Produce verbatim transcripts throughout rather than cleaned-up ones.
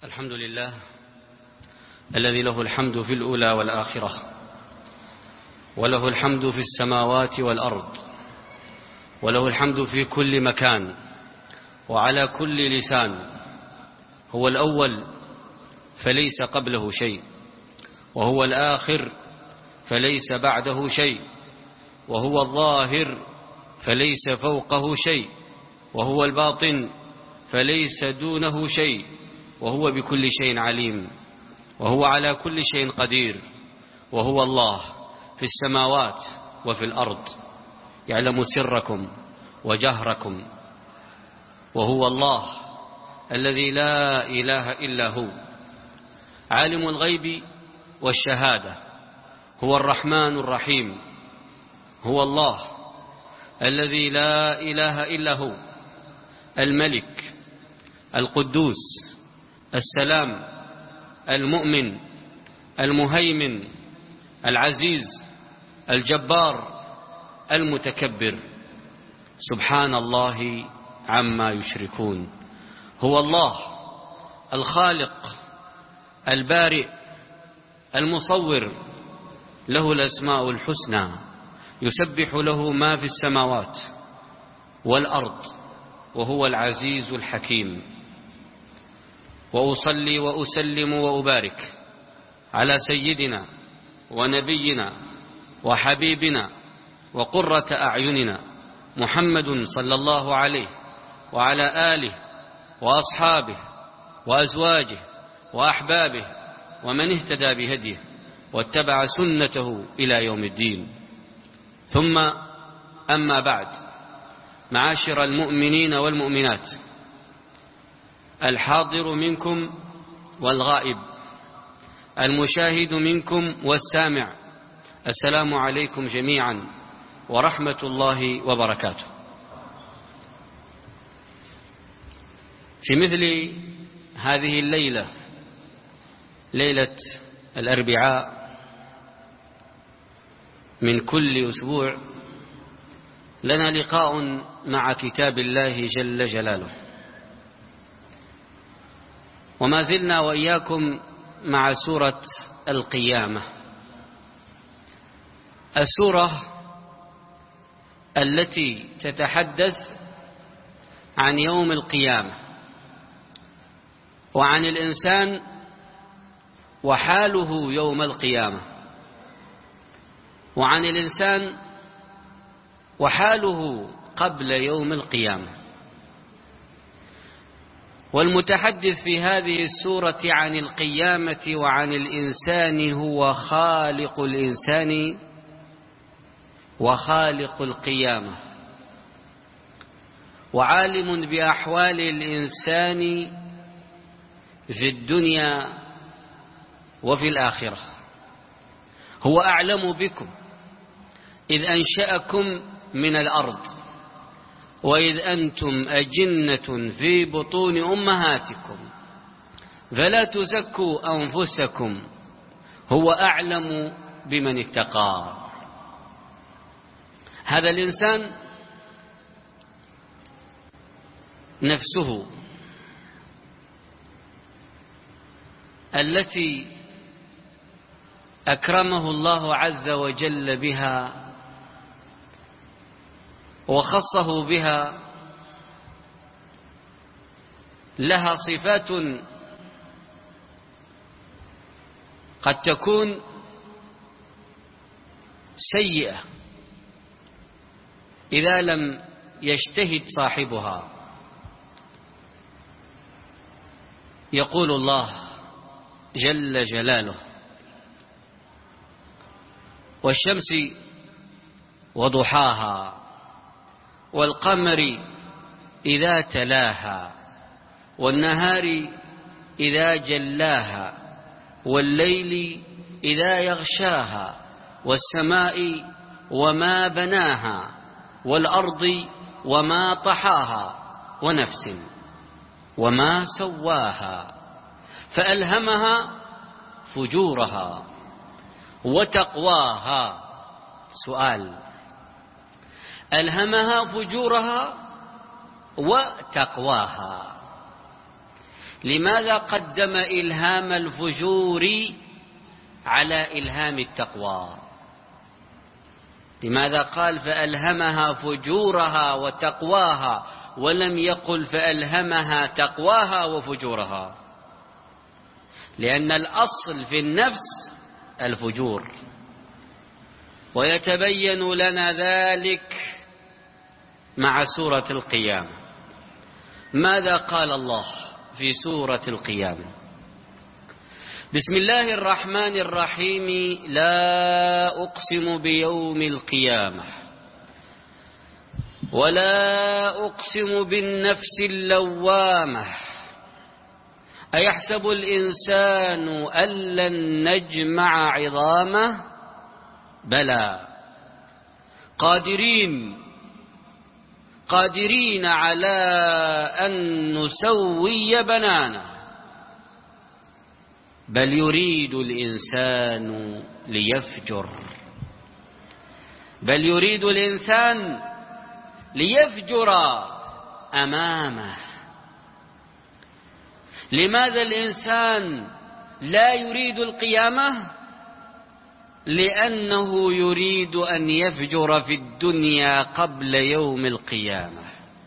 الحمد لله الذي له الحمد في الأولى والآخرة، وله الحمد في السماوات والأرض، وله الحمد في كل مكان وعلى كل لسان. هو الأول فليس قبله شيء، وهو الآخر فليس بعده شيء، وهو الظاهر فليس فوقه شيء، وهو الباطن فليس دونه شيء، وهو بكل شيء عليم، وهو على كل شيء قدير. وهو الله في السماوات وفي الأرض، يعلم سركم وجهركم. وهو الله الذي لا إله إلا هو، عالم الغيب والشهادة، هو الرحمن الرحيم. هو الله الذي لا إله إلا هو، الملك القدوس السلام المؤمن المهيمن العزيز الجبار المتكبر، سبحان الله عما يشركون. هو الله الخالق البارئ المصور، له الأسماء الحسنى، يسبح له ما في السماوات والأرض، وهو العزيز الحكيم. وأصلي وأسلم وأبارك على سيدنا ونبينا وحبيبنا وقرة أعيننا محمد صلى الله عليه وعلى آله وأصحابه وأزواجه وأحبابه ومن اهتدى بهديه واتبع سنته إلى يوم الدين. ثم أما بعد، معاشر المؤمنين والمؤمنات، الحاضر منكم والغائب، المشاهد منكم والسامع، السلام عليكم جميعا ورحمة الله وبركاته. في مثل هذه الليلة، ليلة الأربعاء من كل أسبوع، لنا لقاء مع كتاب الله جل جلاله، وما زلنا وإياكم مع سورة القيامة، السورة التي تتحدث عن يوم القيامة وعن الإنسان وحاله يوم القيامة، وعن الإنسان وحاله قبل يوم القيامة. والمتحدث في هذه السورة عن القيامة وعن الإنسان هو خالق الإنسان وخالق القيامة، وعالم بأحوال الإنسان في الدنيا وفي الآخرة. هو أعلم بكم إذ أنشأكم من الأرض وإذ أنتم أجنة في بطون أمهاتكم فلا تزكوا أنفسكم هو أعلم بمن اتقى. هذا الإنسان نفسه التي أكرمه الله عز وجل بها وخصه بها، لها صفات قد تكون سيئة إذا لم يجتهد صاحبها. يقول الله جل جلاله: والشمس وضحاها والقمر إذا تلاها والنهار إذا جلاها والليل إذا يغشاها والسماء وما بناها والأرض وما طحاها ونفس وما سواها فألهمها فجورها وتقواها. سؤال: ألهمها فجورها وتقواها، لماذا قدم إلهام الفجور على إلهام التقوى؟ لماذا قال فألهمها فجورها وتقواها ولم يقل فألهمها تقواها وفجورها؟ لأن الأصل في النفس الفجور، ويتبين لنا ذلك مع سورة القيامة. ماذا قال الله في سورة القيامة؟ بسم الله الرحمن الرحيم: لا أقسم بيوم القيامة ولا أقسم بالنفس اللوامة أيحسب الإنسان أن لن نجمع عظامه بلى قادرين قادرين على أن نسوي بنانه بل يريد الإنسان ليفجر بل يريد الإنسان ليفجر أمامه. لماذا الإنسان لا يريد القيامة؟ لأنه يريد أن يفجر في الدنيا قبل يوم القيامة،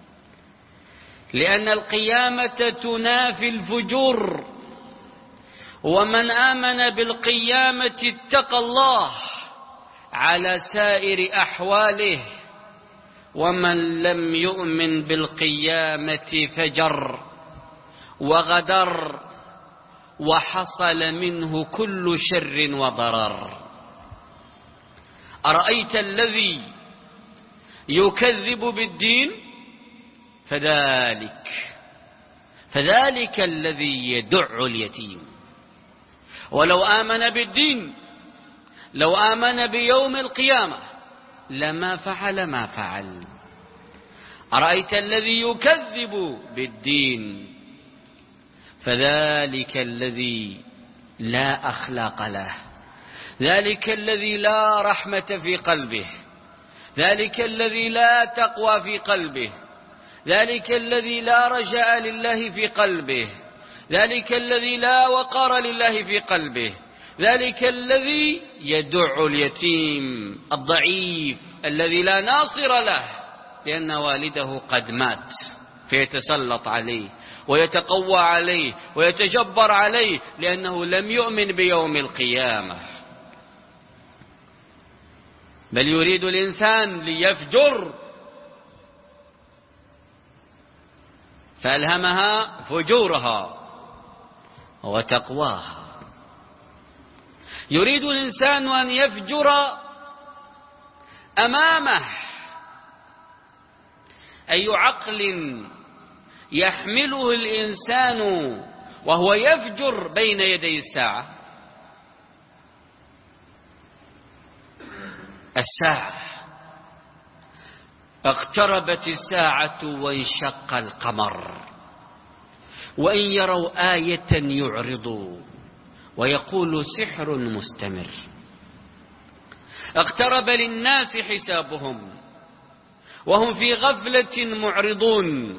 لأن القيامة تنافي الفجور، ومن آمن بالقيامة اتقى الله على سائر أحواله، ومن لم يؤمن بالقيامة فجر وغدر وحصل منه كل شر وضرر. أرأيت الذي يكذب بالدين فذلك فذلك الذي يدع اليتيم. ولو آمن بالدين، لو آمن بيوم القيامة لما فعل ما فعل. أرأيت الذي يكذب بالدين فذلك الذي لا أخلاق له، ذلك الذي لا رحمة في قلبه، ذلك الذي لا تقوى في قلبه، ذلك الذي لا رجاء لله في قلبه، ذلك الذي لا وقار لله في قلبه، ذلك الذي يدع اليتيم الضعيف الذي لا ناصر له لأن والده قد مات، فيتسلط عليه ويتقوى عليه ويتجبر عليه لأنه لم يؤمن بيوم القيامة. بل يريد الإنسان ليفجر فألهمها فجورها وتقواها. يريد الإنسان أن يفجر أمامه. أي عقل يحمله الإنسان وهو يفجر بين يدي الساعة؟ الساعة اقتربت الساعة وانشق القمر، وإن يروا آية يعرضوا ويقول سحر مستمر. اقترب للناس حسابهم وهم في غفلة معرضون،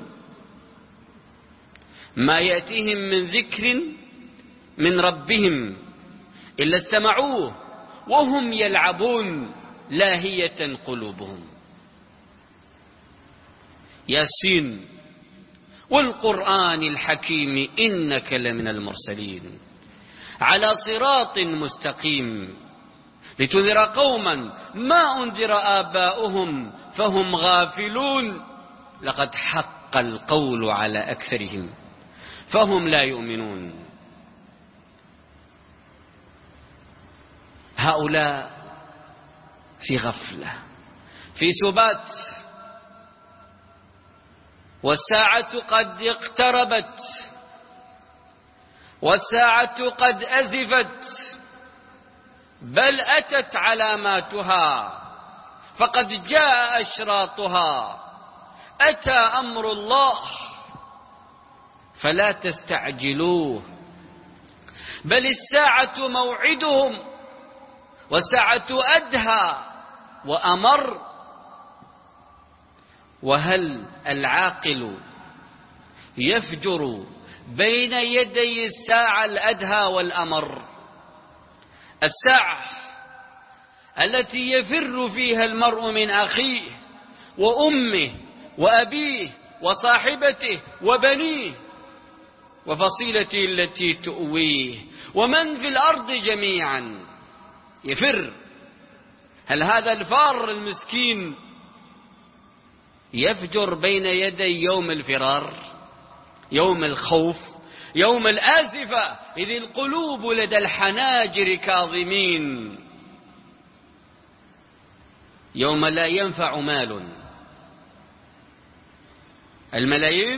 ما يأتيهم من ذكر من ربهم إلا استمعوه وهم يلعبون لاهية قلوبهم. ياسين والقرآن الحكيم إنك لمن المرسلين على صراط مستقيم لتنذر قوما ما أنذر آباؤهم فهم غافلون لقد حق القول على أكثرهم فهم لا يؤمنون. هؤلاء في غفلة في سبات، والساعة قد اقتربت والساعة قد أزفت، بل أتت علاماتها فقد جاء أشراطها، أتى أمر الله فلا تستعجلوه، بل الساعة موعدهم والساعة أدهى وأمر. وهل العاقل يفجر بين يدي الساعة الأدهى والأمر، الساعة التي يفر فيها المرء من أخيه وأمه وأبيه وصاحبته وبنيه وفصيلته التي تؤويه ومن في الأرض جميعا، يفر. هل هذا الفار المسكين يفجر بين يدي يوم الفرار، يوم الخوف، يوم الآزفة، إذ القلوب لدى الحناجر كاظمين، يوم لا ينفع مال، الملايين،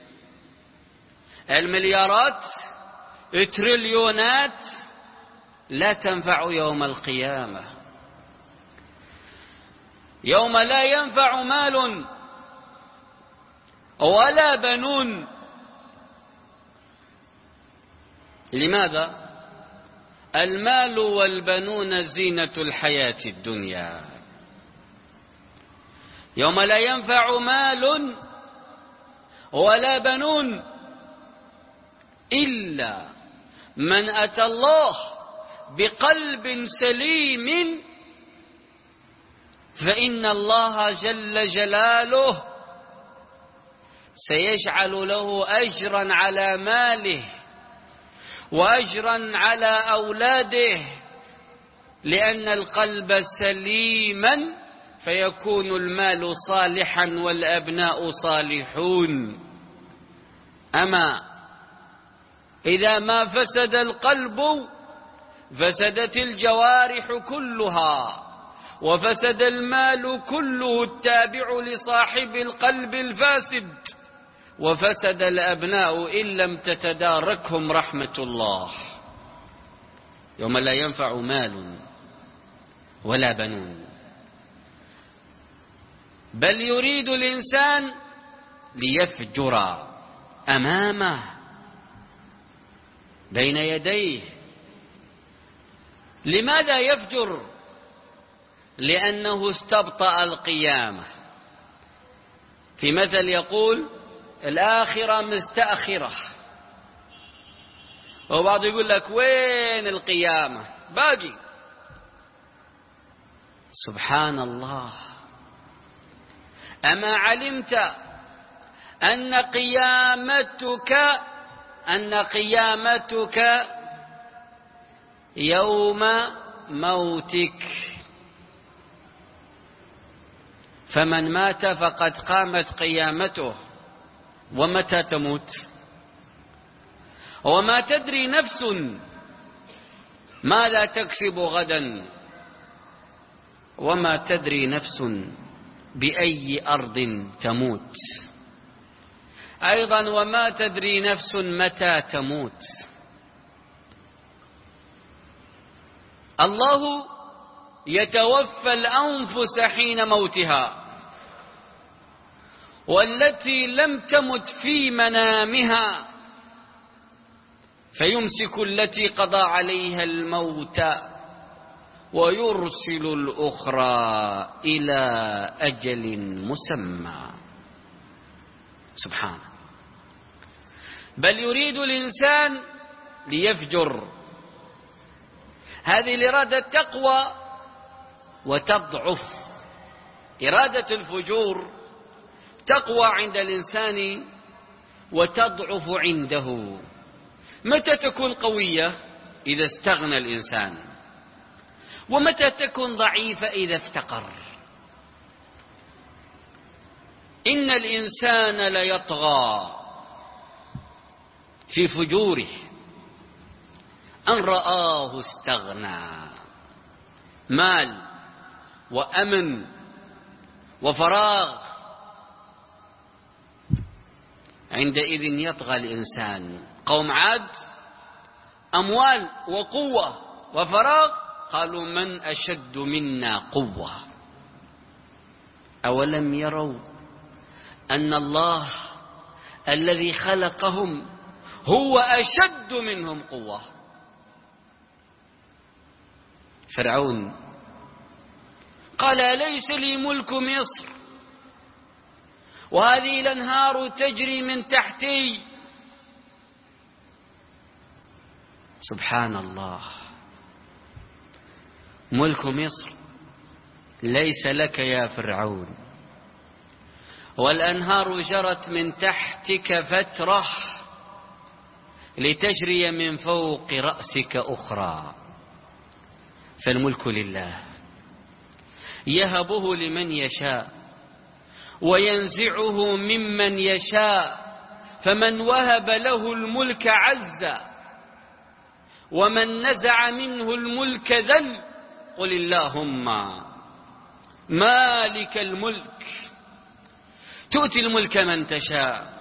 المليارات، التريليونات لا تنفع يوم القيامة، يوم لا ينفع مال ولا بنون. لماذا؟ المال والبنون زينة الحياة الدنيا. يوم لا ينفع مال ولا بنون إلا من أتى الله بقلب سليم، فإن الله جل جلاله سيجعل له أجرا على ماله وأجرا على أولاده، لأن القلب سليما فيكون المال صالحا والأبناء صالحون. أما إذا ما فسد القلب فسدت الجوارح كلها، وفسد المال كله التابع لصاحب القلب الفاسد، وفسد الأبناء إن لم تتداركهم رحمة الله. يوم لا ينفع مال ولا بنون، بل يريد الإنسان ليفجر أمامه بين يديه. لماذا يفجر؟ لأنه استبطأ القيامة. في مثل يقول الآخرة مستأخرة، وبعض يقول لك وين القيامة؟ باقي. سبحان الله، أما علمت أن قيامتك أن قيامتك يوم موتك، فمن مات فقد قامت قيامته. ومتى تموت؟ وما تدري نفس ماذا تكسب غدا، وما تدري نفس بأي أرض تموت. أيضا وما تدري نفس متى تموت. الله يتوفى الأنفس حين موتها، والتي لم تمت في منامها فيمسك التي قضى عليها الموت ويرسل الأخرى إلى أجل مسمى. سبحانه. بل يريد الإنسان ليفجر. هذه الإرادة تقوى وتضعف. إرادة الفجور تقوى عند الإنسان وتضعف عنده. متى تكون قوية؟ إذا استغنى الإنسان. ومتى تكون ضعيفة؟ إذا افتقر. إن الإنسان ليطغى في فجوره أن رآه استغنى. مال وأمن وفراغ، عندئذ يطغى الإنسان. قوم عاد أموال وقوة وفراغ، قالوا من أشد منا قوة. أولم يروا أن الله الذي خلقهم هو أشد منهم قوة. فرعون قال أليس لي ملك مصر وهذه الأنهار تجري من تحتي. سبحان الله. ملك مصر ليس لك يا فرعون، والأنهار جرت من تحتك فترة لتجري من فوق رأسك أخرى. فالملك لله يهبه لمن يشاء وينزعه ممن يشاء، فمن وهب له الملك عز، ومن نزع منه الملك ذل. قل اللهم مالك الملك تؤتي الملك من تشاء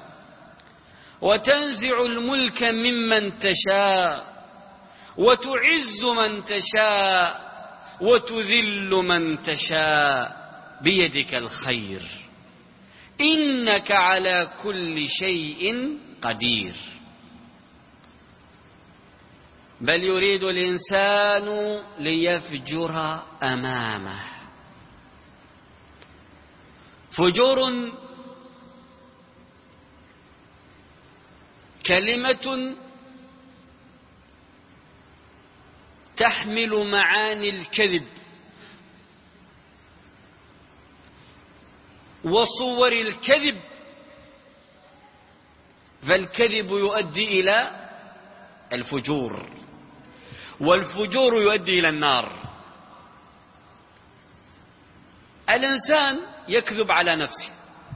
وتنزع الملك ممن تشاء وتعز من تشاء وتذل من تشاء، بيدك الخير إنك على كل شيء قدير. بل يريد الإنسان ليفجر أمامه. فجور كلمة تحمل معاني الكذب وصور الكذب، فالكذب يؤدي إلى الفجور، والفجور يؤدي إلى النار. الإنسان يكذب على نفسه.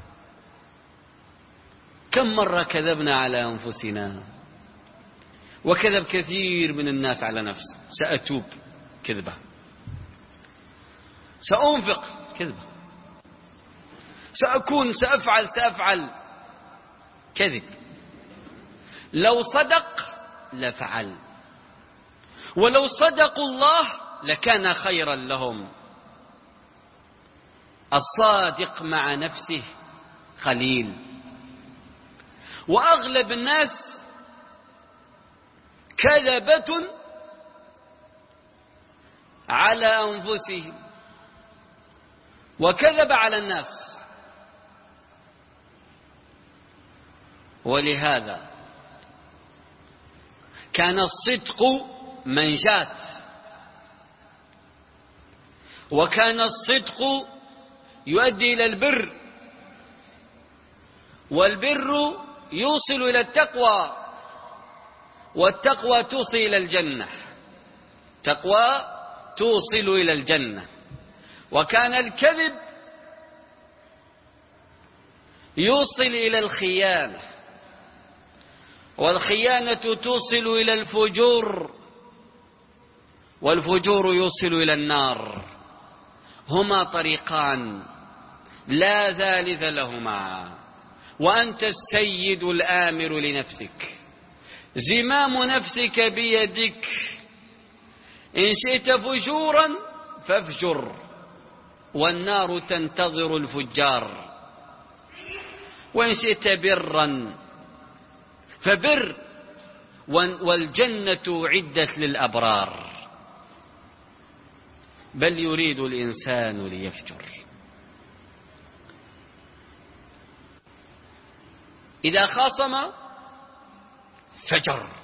كم مرة كذبنا على أنفسنا، وكذب كثير من الناس على نفسه. سأتوب، كذبة. سأنفق، كذبة. سأكون، سأفعل سأفعل كذب. لو صدق لفعل، ولو صدقوا الله لكان خيرا لهم. الصادق مع نفسه قليل، وأغلب الناس كذبة على أنفسهم وكذب على الناس. ولهذا كان الصدق منجاة، وكان الصدق يؤدي إلى البر، والبر يوصل إلى التقوى، والتقوى توصل إلى الجنة. تقوى توصل إلى الجنة. وكان الكذب يوصل إلى الخيانة، والخيانة توصل إلى الفجور، والفجور يوصل إلى النار. هما طريقان لا ثالث لهما، وأنت السيد الآمر لنفسك. زمام نفسك بيدك، إن شئت فجورا فافجر، والنار تنتظر الفجار، وإن شئت برا فبر، والجنة عدت للأبرار. بل يريد الإنسان ليفجر. إذا خاصم فجر،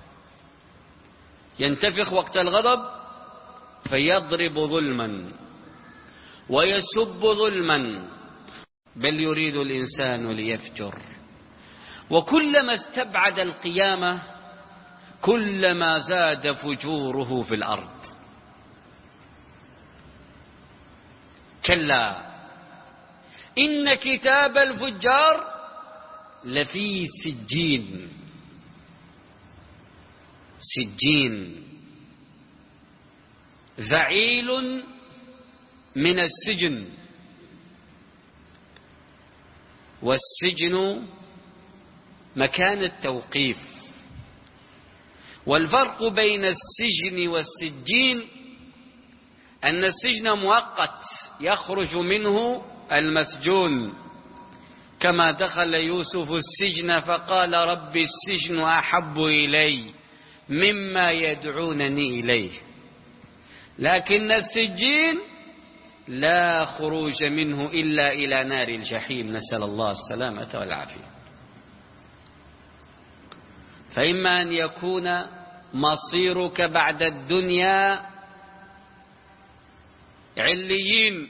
ينتفخ وقت الغضب فيضرب ظلما ويسب ظلما. بل يريد الإنسان ليفجر. وكلما استبعد القيامة كلما زاد فجوره في الأرض. كلا إن كتاب الفجار لفي سجين. سجين ذعيل من السجن، والسجن مكان التوقيف. والفرق بين السجن والسجين أن السجن مؤقت يخرج منه المسجون، كما دخل يوسف السجن فقال رب السجن أحب إلي مما يدعونني إليه. لكن السجين لا خروج منه إلا إلى نار الجحيم، نسأل الله السلامة والعافية. فإما أن يكون مصيرك بعد الدنيا عليين،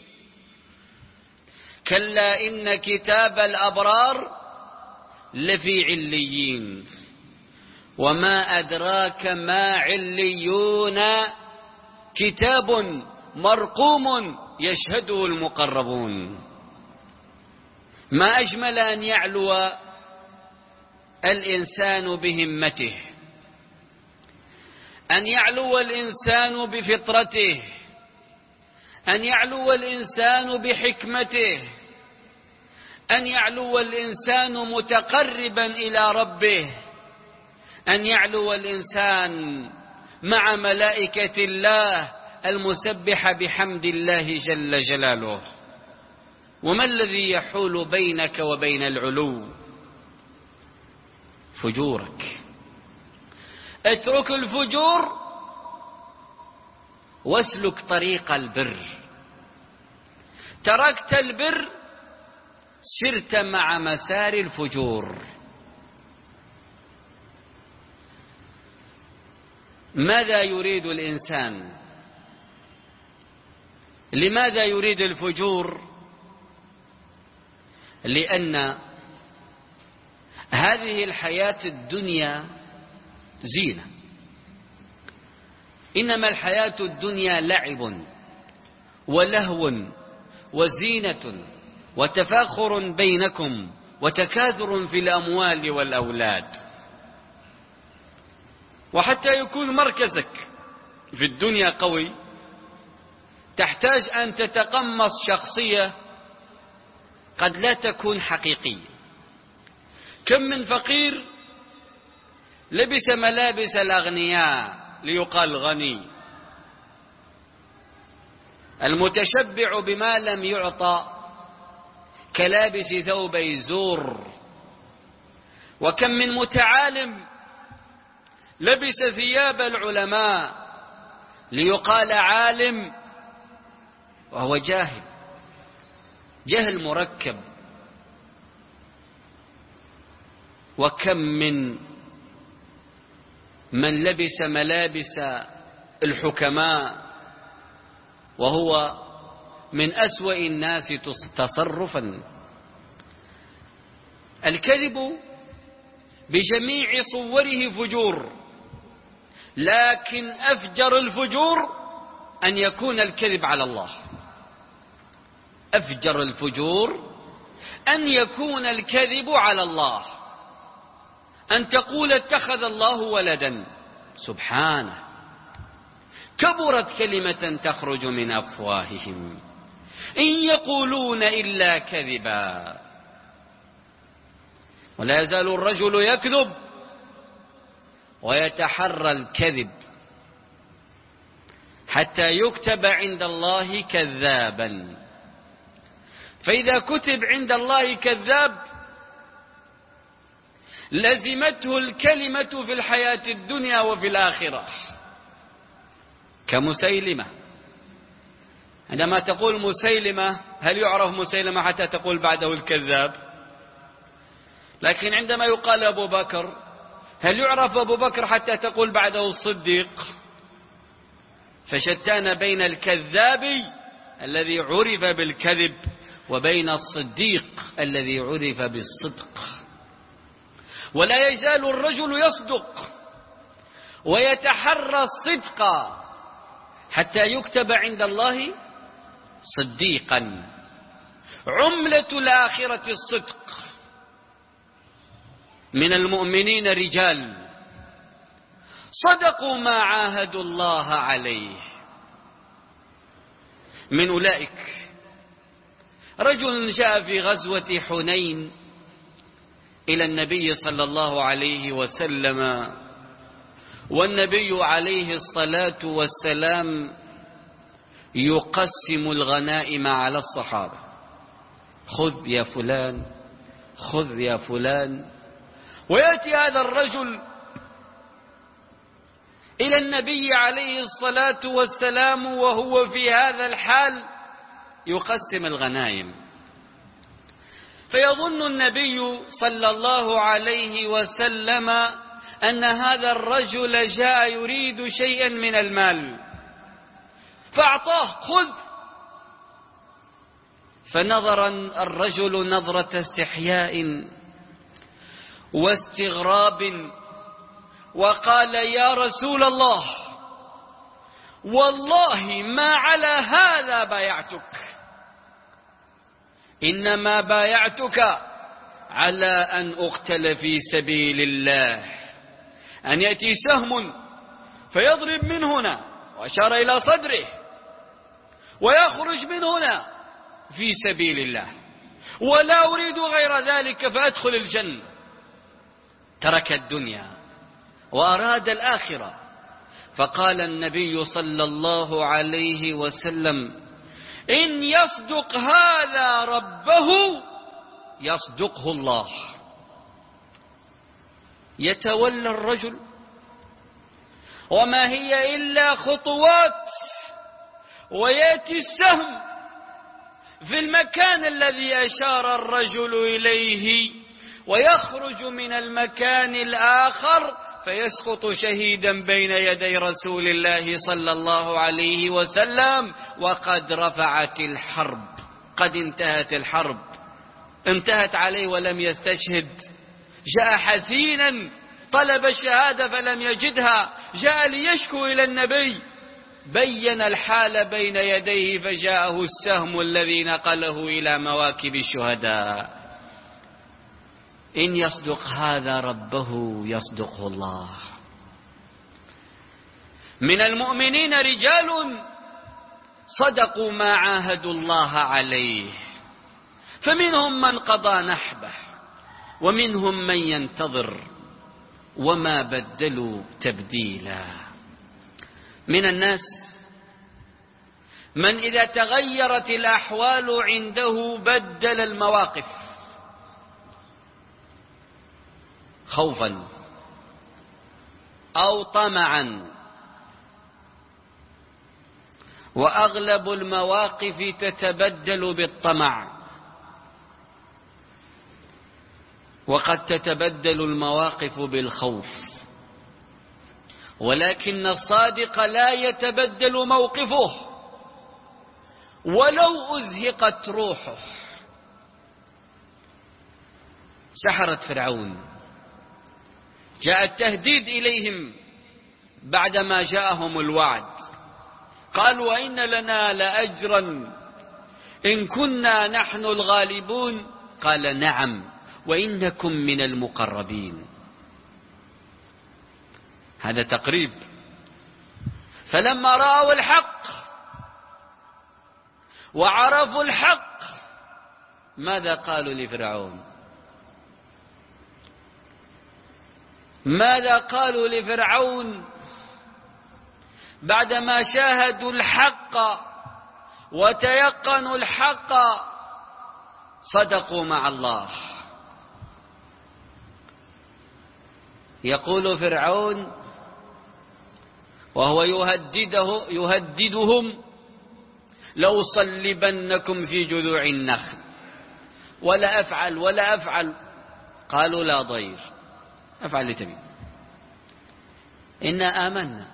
كلا إن كتاب الأبرار لفي عليين، وما أدراك ما عليون، كتاب مرقوم يشهده المقربون. ما أجمل أن يعلو الإنسان بهمته، أن يعلو الإنسان بفطرته، أن يعلو الإنسان بحكمته، أن يعلو الإنسان متقربا إلى ربه، أن يعلو الإنسان مع ملائكة الله المسبحة بحمد الله جل جلاله. وما الذي يحول بينك وبين العلو؟ فجورك. اترك الفجور واسلك طريق البر. تركت البر سرت مع مسار الفجور. ماذا يريد الإنسان؟ لماذا يريد الفجور؟ لأن هذه الحياة الدنيا زينة، إنما الحياة الدنيا لعب ولهو وزينة وتفاخر بينكم وتكاثر في الأموال والأولاد. وحتى يكون مركزك في الدنيا قوي تحتاج أن تتقمص شخصية قد لا تكون حقيقية. كم من فقير لبس ملابس الأغنياء ليقال غني، المتشبع بما لم يعطى كلابس ثوبي زور. وكم من متعالم لبس ثياب العلماء ليقال عالم وهو جاهل، جهل مركب. وكم من من لبس ملابس الحكماء وهو من أسوأ الناس تصرفا. الكذب بجميع صوره فجور، لكن أفجر الفجور أن يكون الكذب على الله. أفجر الفجور أن يكون الكذب على الله، أن تقول اتخذ الله ولدا، سبحانه، كبرت كلمة تخرج من أفواههم إن يقولون إلا كذبا. ولا يزال الرجل يكذب ويتحرى الكذب حتى يكتب عند الله كذابا. فإذا كتب عند الله كذاب لزمته الكلمة في الحياة الدنيا وفي الآخرة، كمسيلمة. عندما تقول مسيلمة، هل يعرف مسيلمة حتى تقول بعده الكذاب؟ لكن عندما يقال أبو بكر، هل يعرف أبو بكر حتى تقول بعده الصديق؟ فشتان بين الكذاب الذي عرف بالكذب وبين الصديق الذي عرف بالصدق. ولا يزال الرجل يصدق ويتحرى الصدق حتى يكتب عند الله صديقا. عملة الآخرة الصدق. من المؤمنين رجال صدقوا ما عاهدوا الله عليه. من أولئك رجل جاء في غزوة حنين إلى النبي صلى الله عليه وسلم، والنبي عليه الصلاة والسلام يقسم الغنائم على الصحابة. خذ يا فلان، خذ يا فلان. ويأتي هذا الرجل إلى النبي عليه الصلاة والسلام وهو في هذا الحال يقسم الغنائم. فيظن النبي صلى الله عليه وسلم أن هذا الرجل جاء يريد شيئا من المال فأعطاه، خذ. فنظر الرجل نظرة استحياء واستغراب وقال: يا رسول الله، والله ما على هذا بايعتك، إنما بايعتك على أن أقتل في سبيل الله، أن يأتي سهم فيضرب من هنا، وأشار إلى صدره، ويخرج من هنا في سبيل الله، ولا أريد غير ذلك فأدخل الجنة. ترك الدنيا وأراد الآخرة. فقال النبي صلى الله عليه وسلم: إن يصدق هذا ربه يصدقه الله. يتولى الرجل وما هي إلا خطوات، ويأتي السهم في المكان الذي أشار الرجل إليه، ويخرج من المكان الآخر فيسقط شهيدا بين يدي رسول الله صلى الله عليه وسلم، وقد رفعت الحرب، قد انتهت الحرب، انتهت عليه ولم يستشهد. جاء حزينا طلب الشهادة فلم يجدها، جاء ليشكو إلى النبي، بين الحال بين يديه فجاءه السهم الذي نقله إلى مواكب الشهداء. إن يصدق هذا ربه يصدقه الله. من المؤمنين رجال صدقوا ما عاهدوا الله عليه، فمنهم من قضى نحبه ومنهم من ينتظر وما بدلوا تبديلا. من الناس من إذا تغيرت الأحوال عنده بدل المواقف خوفا أو طمعا، وأغلب المواقف تتبدل بالطمع، وقد تتبدل المواقف بالخوف، ولكن الصادق لا يتبدل موقفه ولو أزهقت روحه. سحرة فرعون جاء التهديد إليهم بعدما جاءهم الوعد، قالوا: وإن لنا لأجرا إن كنا نحن الغالبون، قال: نعم وإنكم من المقربين. هذا تقريب. فلما رأوا الحق وعرفوا الحق ماذا قالوا لفرعون؟ ماذا قالوا لفرعون بعدما شاهدوا الحق وتيقنوا الحق؟ صدقوا مع الله. يقول فرعون وهو يهدده يهددهم: لأصلبنكم في جذوع النخل ولا أفعل ولا أفعل. قالوا: لا ضير، أفعل لتبي، إنا آمنا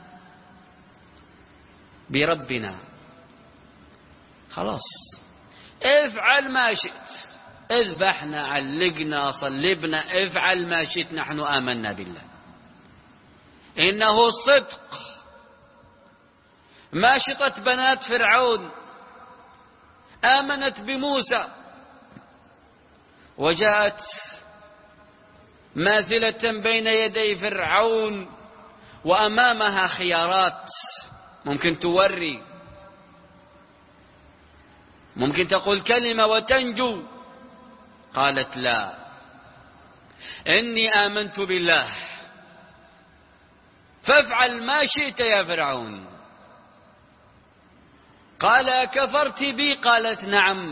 بربنا، خلاص افعل ما شئت، اذبحنا، علقنا، صلبنا، افعل ما شئت، نحن آمنا بالله. إنه الصدق. ماشطة بنات فرعون آمنت بموسى، وجاءت ماثلة بين يدي فرعون وأمامها خيارات، ممكن توري، ممكن تقول كلمة وتنجو. قالت: لا، إني آمنت بالله فافعل ما شئت يا فرعون. قال: كفرت بي؟ قالت: نعم،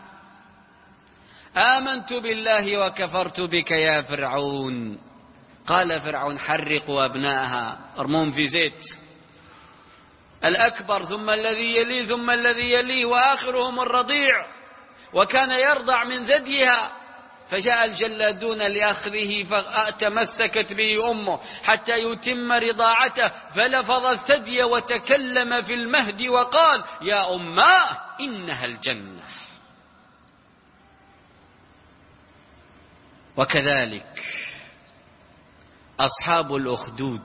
آمنت بالله وكفرت بك يا فرعون. قال فرعون: حرقوا أبناءها، ارموهم في زيت. الأكبر ثم الذي يليه ثم الذي يليه وآخرهم الرضيع، وكان يرضع من ثديها، فجاء الجلادون لأخذه فتمسكت به أمه حتى يتم رضاعته، فلفظ الثدي وتكلم في المهد وقال: يا أماه إنها الجنة. وكذلك أصحاب الأخدود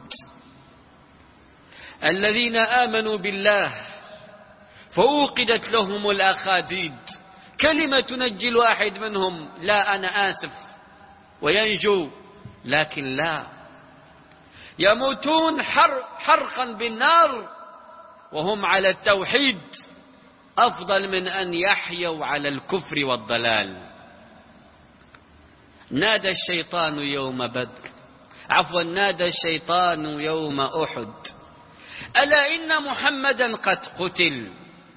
الذين آمنوا بالله فأوقدت لهم الأخاديد، كلمة تنجي الواحد منهم: لا أنا آسف، وينجو، لكن لا، يموتون حرقا بالنار وهم على التوحيد أفضل من أن يحيوا على الكفر والضلال. نادى الشيطان يوم بدر عفوا نادى الشيطان يوم أحد: ألا إن محمدا قد قتل.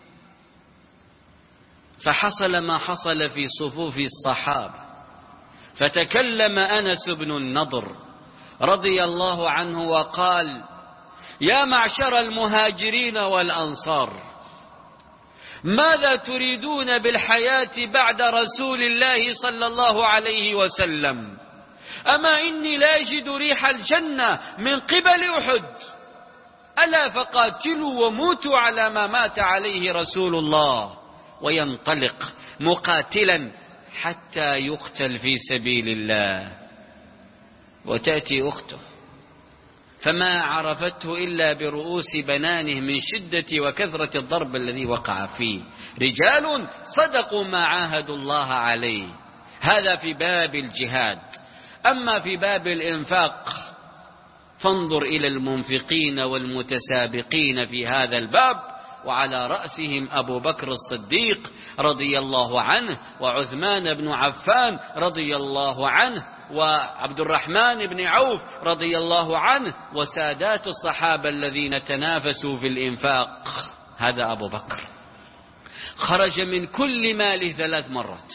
فحصل ما حصل في صفوف الصحابة، فتكلم أنس بن النضر رضي الله عنه وقال: يا معشر المهاجرين والأنصار، ماذا تريدون بالحياة بعد رسول الله صلى الله عليه وسلم؟ أما إني لا أجد ريح الجنة من قبل أحد، ألا فقاتلوا وموتوا على ما مات عليه رسول الله. وينطلق مقاتلا حتى يقتل في سبيل الله. وتأتي أخته فما عرفته إلا برؤوس بنانه من شدة وكثرة الضرب الذي وقع فيه. رجال صدقوا ما عاهدوا الله عليه. هذا في باب الجهاد. أما في باب الإنفاق فانظر إلى المنفقين والمتسابقين في هذا الباب، وعلى رأسهم أبو بكر الصديق رضي الله عنه، وعثمان بن عفان رضي الله عنه، وعبد الرحمن بن عوف رضي الله عنه، وسادات الصحابة الذين تنافسوا في الإنفاق. هذا أبو بكر خرج من كل ماله ثلاث مرات.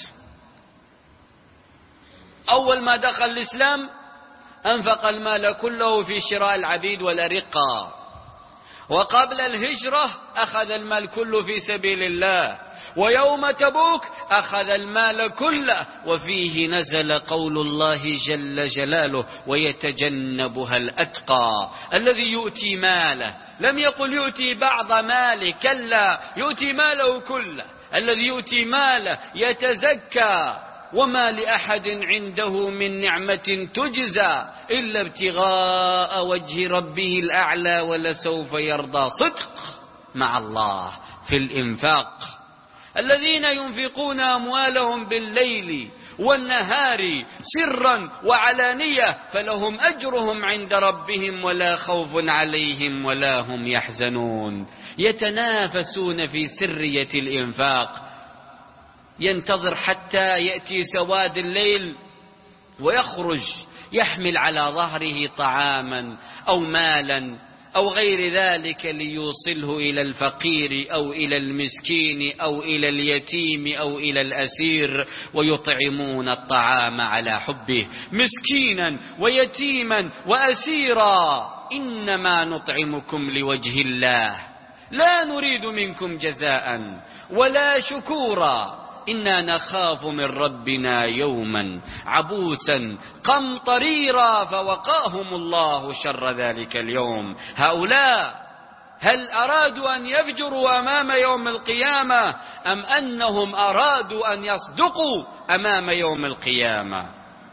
أول ما دخل الإسلام أنفق المال كله في شراء العبيد والأرقة، وقبل الهجرة أخذ المال كله في سبيل الله، ويوم تبوك أخذ المال كله، وفيه نزل قول الله جل جلاله: ويتجنبها الأتقى الذي يؤتي ماله. لم يقل يؤتي بعض ماله، كلا، يؤتي ماله كله. الذي يؤتي ماله يتزكى، وما لأحد عنده من نعمة تجزى إلا ابتغاء وجه ربه الأعلى ولسوف يرضى. صدق مع الله في الإنفاق. الذين ينفقون أموالهم بالليل والنهار سرا وعلانية فلهم أجرهم عند ربهم ولا خوف عليهم ولا هم يحزنون. يتنافسون في سرية الإنفاق. ينتظر حتى يأتي سواد الليل ويخرج يحمل على ظهره طعاما أو مالا أو غير ذلك ليوصله إلى الفقير أو إلى المسكين أو إلى اليتيم أو إلى الأسير، ويطعمون الطعام على حبه مسكينا ويتيما وأسيرا. إنما نطعمكم لوجه الله لا نريد منكم جزاء ولا شكورا إنا نخاف من ربنا يوما عبوسا قمطريرا فوقاهم الله شر ذلك اليوم. هؤلاء هل أرادوا أن يفجروا أمام يوم القيامة أم أنهم أرادوا أن يصدقوا أمام يوم القيامة؟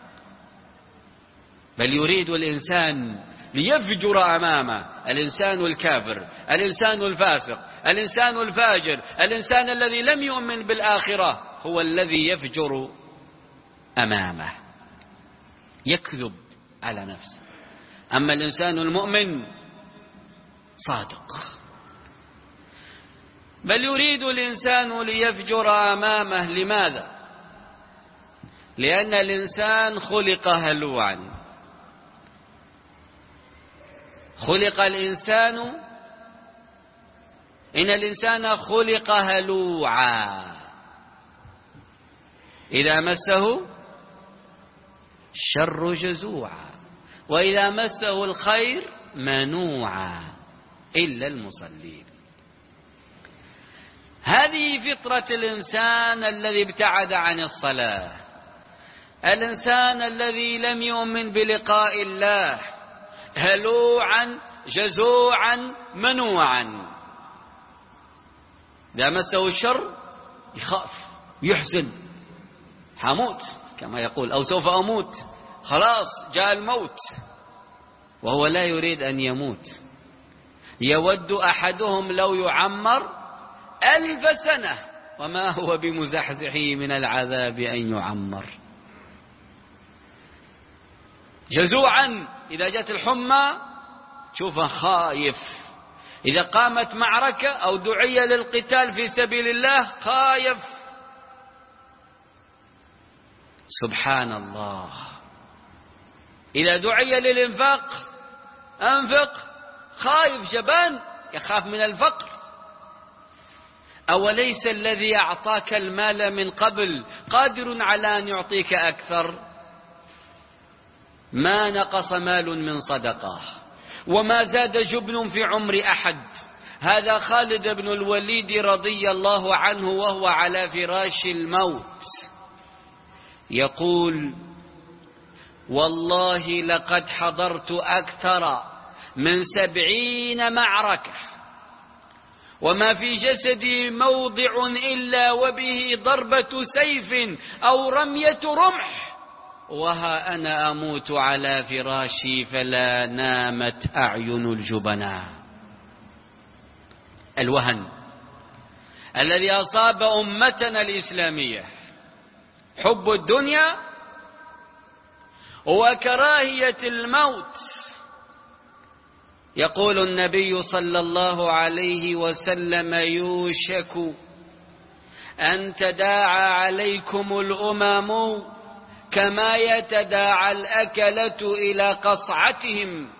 بل يريد الإنسان ليفجر أمامه الإنسان الكافر، الإنسان الفاسق، الإنسان الفاجر، الإنسان الذي لم يؤمن بالآخرة هو الذي يفجر أمامه، يكذب على نفسه. أما الإنسان المؤمن صادق. بل يريد الإنسان ليفجر أمامه. لماذا؟ لأن الإنسان خلق هلوعا. خلق الإنسان إن الإنسان خلق هلوعا إذا مسه الشر جزوعا وإذا مسه الخير منوعا إلا المصلين. هذه فطرة الإنسان الذي ابتعد عن الصلاة، الإنسان الذي لم يؤمن بلقاء الله، هلوعا جزوعا منوعا، إذا مسه الشر يخاف يحزن، حموت كما يقول أو سوف أموت، خلاص جاء الموت، وهو لا يريد أن يموت. يود أحدهم لو يعمر ألف سنة وما هو بمزحزحه من العذاب أن يعمر. جزوعا إذا جاءت الحمى تشوفه خايف، إذا قامت معركة أو دعي للقتال في سبيل الله خايف. سبحان الله، إذا دعي للإنفاق أنفق، خايف جبان يخاف من الفقر. أوليس الذي أعطاك المال من قبل قادر على أن يعطيك أكثر؟ ما نقص مال من صدقة وما زاد جبن في عمر أحد. هذا خالد بن الوليد رضي الله عنه وهو على فراش الموت يقول: والله لقد حضرت أكثر من سبعين معركة وما في جسدي موضع إلا وبه ضربة سيف أو رمية رمح، وها أنا أموت على فراشي فلا نامت أعين الجبناء. الوهن الذي أصاب أمتنا الإسلامية، حب الدنيا وكراهية الموت. يقول النبي صلى الله عليه وسلم: يوشك أن تداعى عليكم الأمم كما يتداعى الأكلة إلى قصعتهم.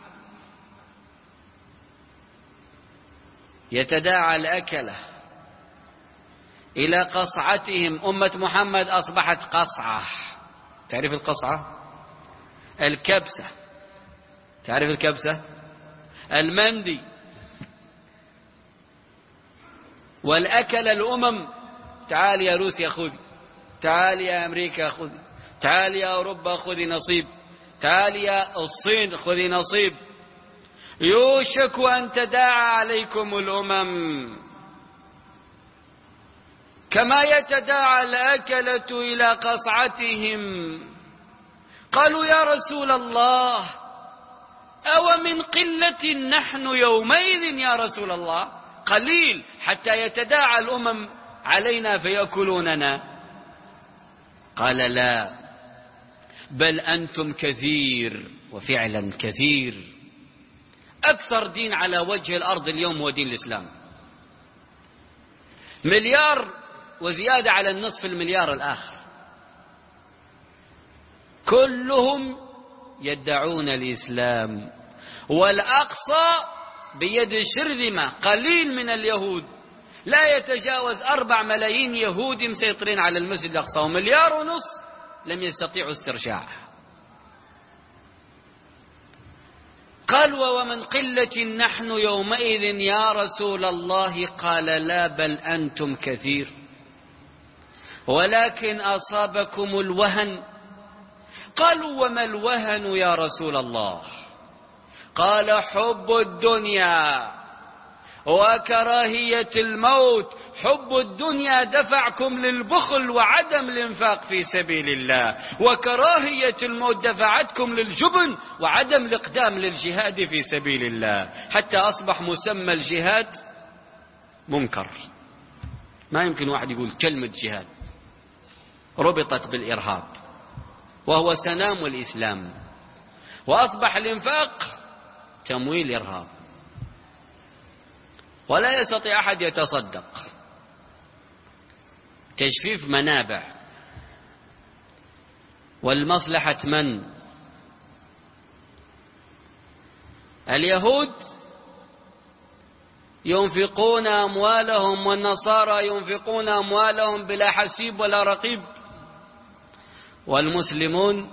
يتداعى الأكلة إلى قصعتهم. أمة محمد أصبحت قصعة. تعرف القصعة؟ الكبسة. تعرف الكبسة؟ المندي. والأكل الأمم، تعال يا روسيا خذي، تعال يا أمريكا خذي، تعال يا أوروبا خذي نصيب، تعال يا الصين خذي نصيب. يوشك أن تداعى عليكم الأمم كما يتداعى الأكلة إلى قصعتهم. قالوا: يا رسول الله، أو من قلة نحن يومئذ يا رسول الله؟ قليل حتى يتداعى الأمم علينا فيأكلوننا. قال: لا، بل أنتم كثير. وفعلا كثير. أكثر دين على وجه الأرض اليوم هو دين الإسلام. مليار وزيادة على النصف المليار الآخر، كلهم يدعون الإسلام، والأقصى بيد شرذمة. قليل من اليهود، لا يتجاوز أربع ملايين يهودي مسيطرين على المسجد الأقصى، ومليار ونص لم يستطيعوا استرجاعه. قال: ومن قلة نحن يومئذ يا رسول الله؟ قال: لا، بل أنتم كثير، ولكن أصابكم الوهن. قالوا: وما الوهن يا رسول الله؟ قال: حب الدنيا وكراهية الموت. حب الدنيا دفعكم للبخل وعدم الانفاق في سبيل الله، وكراهية الموت دفعتكم للجبن وعدم الاقدام للجهاد في سبيل الله، حتى أصبح مسمى الجهاد منكر. ما يمكن واحد يقول كلمة جهاد، ربطت بالإرهاب وهو سنام الإسلام، وأصبح الإنفاق تمويل إرهاب، ولا يستطيع أحد يتصدق. تجفيف منابع. والمصلحة من؟ اليهود ينفقون أموالهم، والنصارى ينفقون أموالهم بلا حسيب ولا رقيب، والمسلمون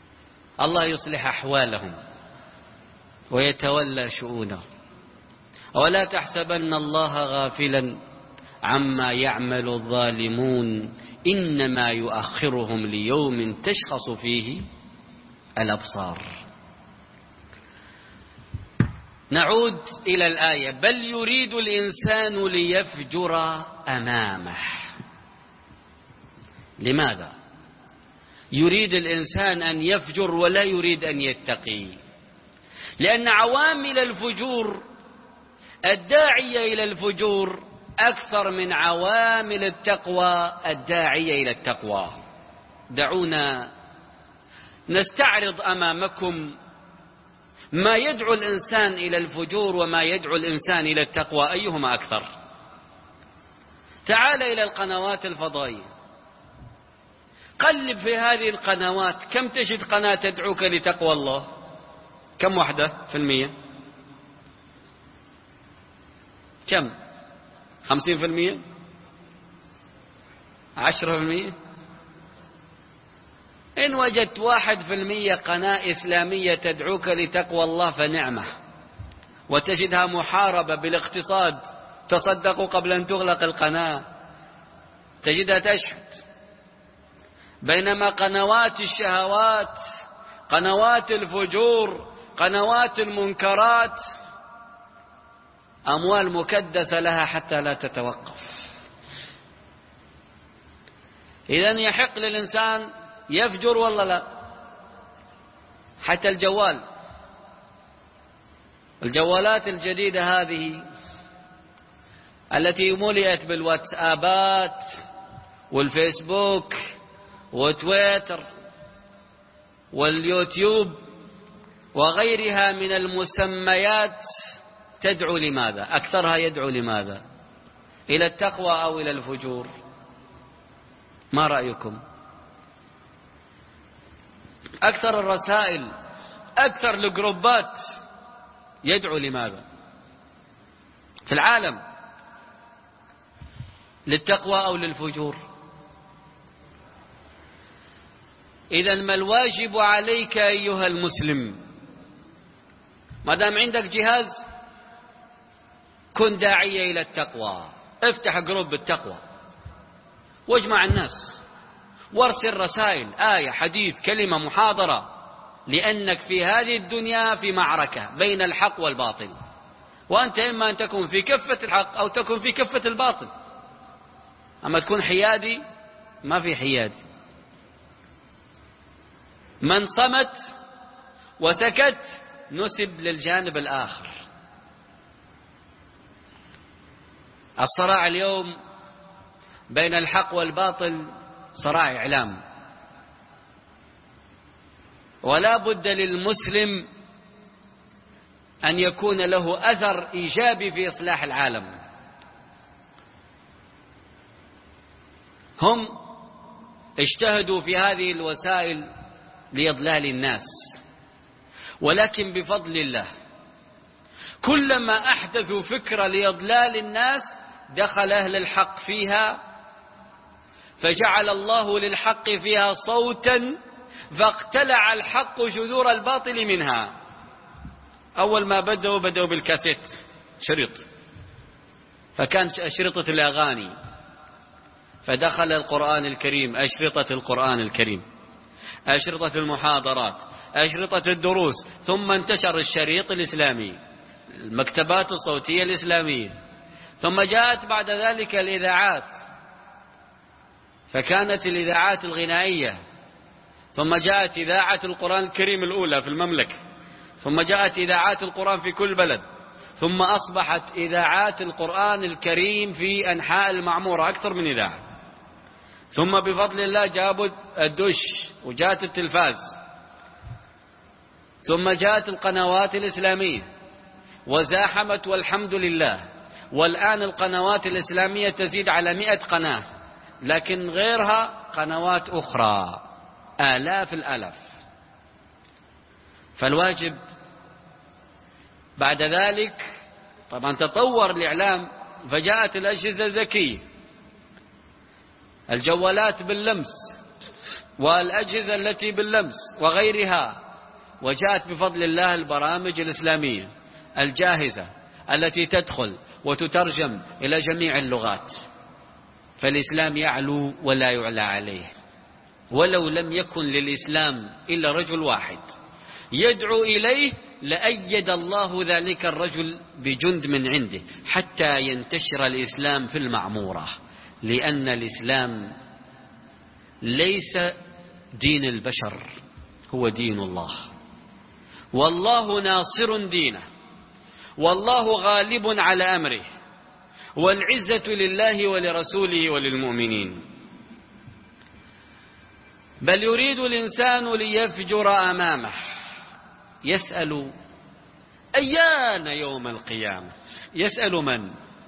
الله يصلح أحوالهم ويتولى شؤونهم. ولا تحسبن الله غافلا عما يعمل الظالمون إنما يؤخرهم ليوم تشخص فيه الأبصار. نعود إلى الآية: بل يريد الإنسان ليفجر أمامه. لماذا يريد الإنسان أن يفجر ولا يريد أن يتقي؟ لأن عوامل الفجور الداعية إلى الفجور أكثر من عوامل التقوى الداعية إلى التقوى. دعونا نستعرض أمامكم ما يدعو الإنسان إلى الفجور وما يدعو الإنسان إلى التقوى، أيهما أكثر؟ تعال إلى القنوات الفضائية، قلب في هذه القنوات، كم تجد قناة تدعوك لتقوى الله؟ كم واحدة في المية؟ كم؟ خمسين في المية؟ عشرة في المية؟ إن وجدت واحد في المية قناة إسلامية تدعوك لتقوى الله فنعمة، وتجدها محاربة بالاقتصاد، تصدقوا قبل أن تغلق القناة، تجدها تشحت. بينما قنوات الشهوات، قنوات الفجور، قنوات المنكرات، أموال مكدسة لها حتى لا تتوقف. إذن يحق للإنسان يفجر ولا لا؟ حتى الجوال، الجوالات الجديدة هذه التي ملئت بالواتسابات والفيسبوك وتويتر واليوتيوب وغيرها من المسميات، تدعو لماذا؟ أكثرها يدعو لماذا؟ إلى التقوى أو إلى الفجور؟ ما رأيكم؟ أكثر الرسائل، أكثر الجروبات يدعو لماذا في العالم؟ للتقوى أو للفجور؟ إذن ما الواجب عليك أيها المسلم؟ ما دام عندك جهاز كن داعية إلى التقوى، افتح جروب التقوى واجمع الناس وارسل رسائل، آية، حديث، كلمة، محاضرة، لأنك في هذه الدنيا في معركة بين الحق والباطل، وأنت إما أن تكون في كفة الحق أو تكون في كفة الباطل. أما تكون حيادي ما في حيادي. من صمت وسكت نسب للجانب الآخر. الصراع اليوم بين الحق والباطل صراع إعلام، ولا بد للمسلم أن يكون له أثر إيجابي في إصلاح العالم. هم اجتهدوا في هذه الوسائل لإضلال الناس، ولكن بفضل الله كلما أحدثوا فكرة لإضلال الناس دخل أهل الحق فيها، فجعل الله للحق فيها صوتا فاقتلع الحق جذور الباطل منها. أول ما بدأوا بدأوا بالكاسيت، شريط، فكان أشرطة الأغاني، فدخل القرآن الكريم، أشرطة القرآن الكريم، أشرطة المحاضرات، أشرطة الدروس، ثم انتشر الشريط الإسلامي، المكتبات الصوتية الإسلامية، ثم جاءت بعد ذلك الإذاعات، فكانت الإذاعات الغنائية، ثم جاءت إذاعة القرآن الكريم الأولى في المملكة، ثم جاءت إذاعات القرآن في كل بلد، ثم أصبحت إذاعات القرآن الكريم في أنحاء المعمورة أكثر من إذاعة، ثم بفضل الله جابوا الدش وجاءت التلفاز، ثم جاءت القنوات الإسلامية وزاحمت والحمد لله، والآن القنوات الإسلامية تزيد على مئة قناة، لكن غيرها قنوات أخرى آلاف الآلاف. فالواجب بعد ذلك طبعا تطور الإعلام، فجاءت الأجهزة الذكية، الجوالات باللمس والأجهزة التي باللمس وغيرها، وجاءت بفضل الله البرامج الإسلامية الجاهزة التي تدخل وتترجم إلى جميع اللغات. فالإسلام يعلو ولا يعلى عليه. ولو لم يكن للإسلام إلا رجل واحد يدعو إليه لأيد الله ذلك الرجل بجند من عنده حتى ينتشر الإسلام في المعمورة، لأن الإسلام ليس دين البشر، هو دين الله، والله ناصر دينه، والله غالب على أمره، والعزة لله ولرسوله وللمؤمنين. بل يريد الإنسان ليفجر أمامه، يسأل أيان يوم القيامة. يسأل من؟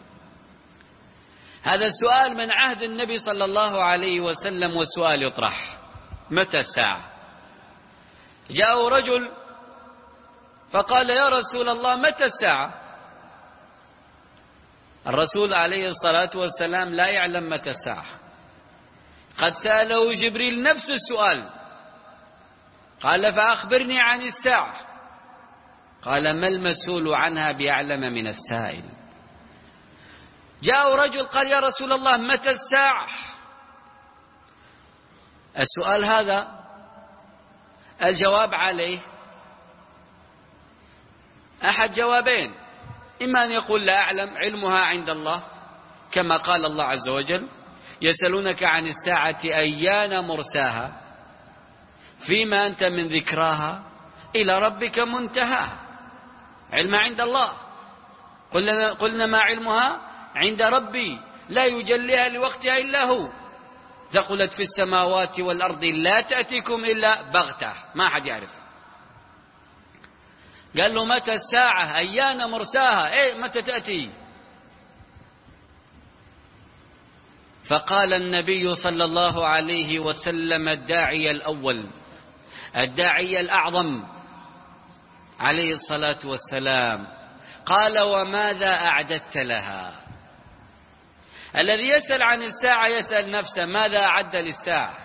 هذا السؤال من عهد النبي صلى الله عليه وسلم، والسؤال يطرح: متى الساعة؟ جاء رجل فقال: يا رسول الله متى الساعة؟ الرسول عليه الصلاة والسلام لا يعلم متى الساعة. قد سأله جبريل نفس السؤال، قال: فأخبرني عن الساعة. قال: ما المسؤول عنها بأعلم من السائل. جاء رجل قال: يا رسول الله متى الساعة؟ السؤال هذا الجواب عليه أحد جوابين: إما أن يقول لا أعلم، علمها عند الله، كما قال الله عز وجل: يسألونك عن الساعة أيان مرساها فيما أنت من ذكراها إلى ربك منتهاها. علم عند الله، قلنا, قلنا ما علمها عند ربي لا يجليها لوقتها إلا هو، ثقلت في السماوات والأرض لا تأتيكم إلا بغتة، ما حد يعرف. قال له: متى الساعة؟ أيان مرساها، إيه متى تأتي؟ فقال النبي صلى الله عليه وسلم الداعي الأول، الداعي الأعظم عليه الصلاة والسلام، قال: وماذا أعددت لها؟ الذي يسأل عن الساعة يسأل نفسه: ماذا أعد للساعة؟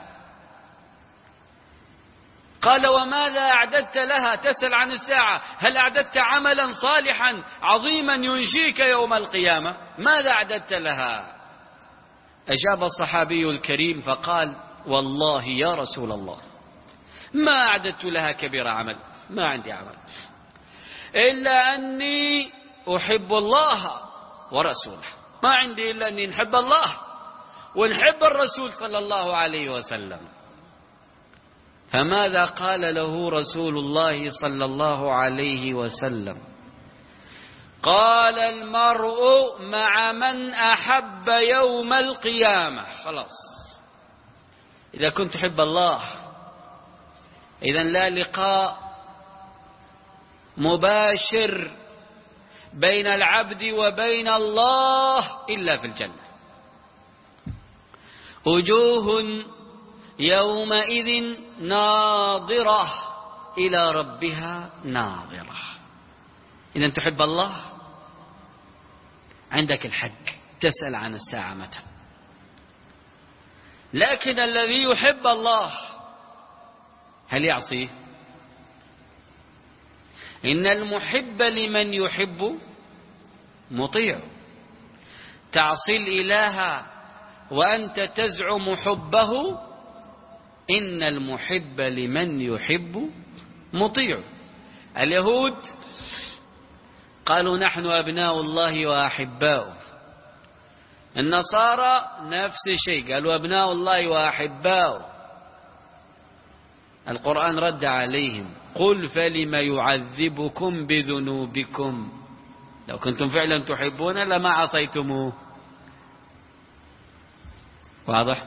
قال: وماذا أعددت لها؟ تسأل عن الساعة، هل أعددت عملا صالحا عظيما ينجيك يوم القيامة؟ ماذا أعددت لها؟ أجاب الصحابي الكريم فقال: والله يا رسول الله ما أعددت لها كبير عمل، ما عندي عمل إلا أني أحب الله ورسوله، ما عندي إلا أني نحب الله ونحب الرسول صلى الله عليه وسلم. فماذا قال له رسول الله صلى الله عليه وسلم؟ قال: المرء مع من أحب يوم القيامة. خلاص، إذا كنت تحب الله إذن لا لقاء مباشر بين العبد وبين الله إلا في الجنة. وجوه يومئذ ناظرة إلى ربها ناظرة. إذا تحب الله عندك الحق تسأل عن الساعة متى. لكن الذي يحب الله هل يعصيه؟ إن المحب لمن يحب مطيع. تعصي الإله وأنت تزعم حبه، إن المحب لمن يحب مطيع. اليهود قالوا: نحن أبناء الله وأحباؤه. النصارى نفس الشيء، قالوا: أبناء الله وأحباؤه. القرآن رد عليهم: قل فلم يعذبكم بذنوبكم، لو كنتم فعلا تحبون لما عصيتموه. واضح؟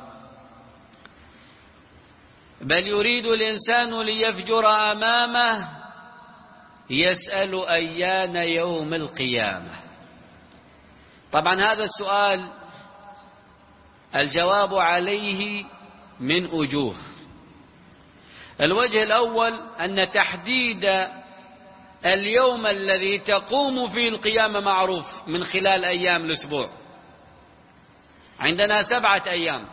بل يريد الإنسان ليفجر أمامه، يسأل أيان يوم القيامة. طبعا هذا السؤال الجواب عليه من وجوه. الوجه الأول أن تحديد اليوم الذي تقوم فيه القيامة معروف من خلال أيام الأسبوع. عندنا سبعة أيام،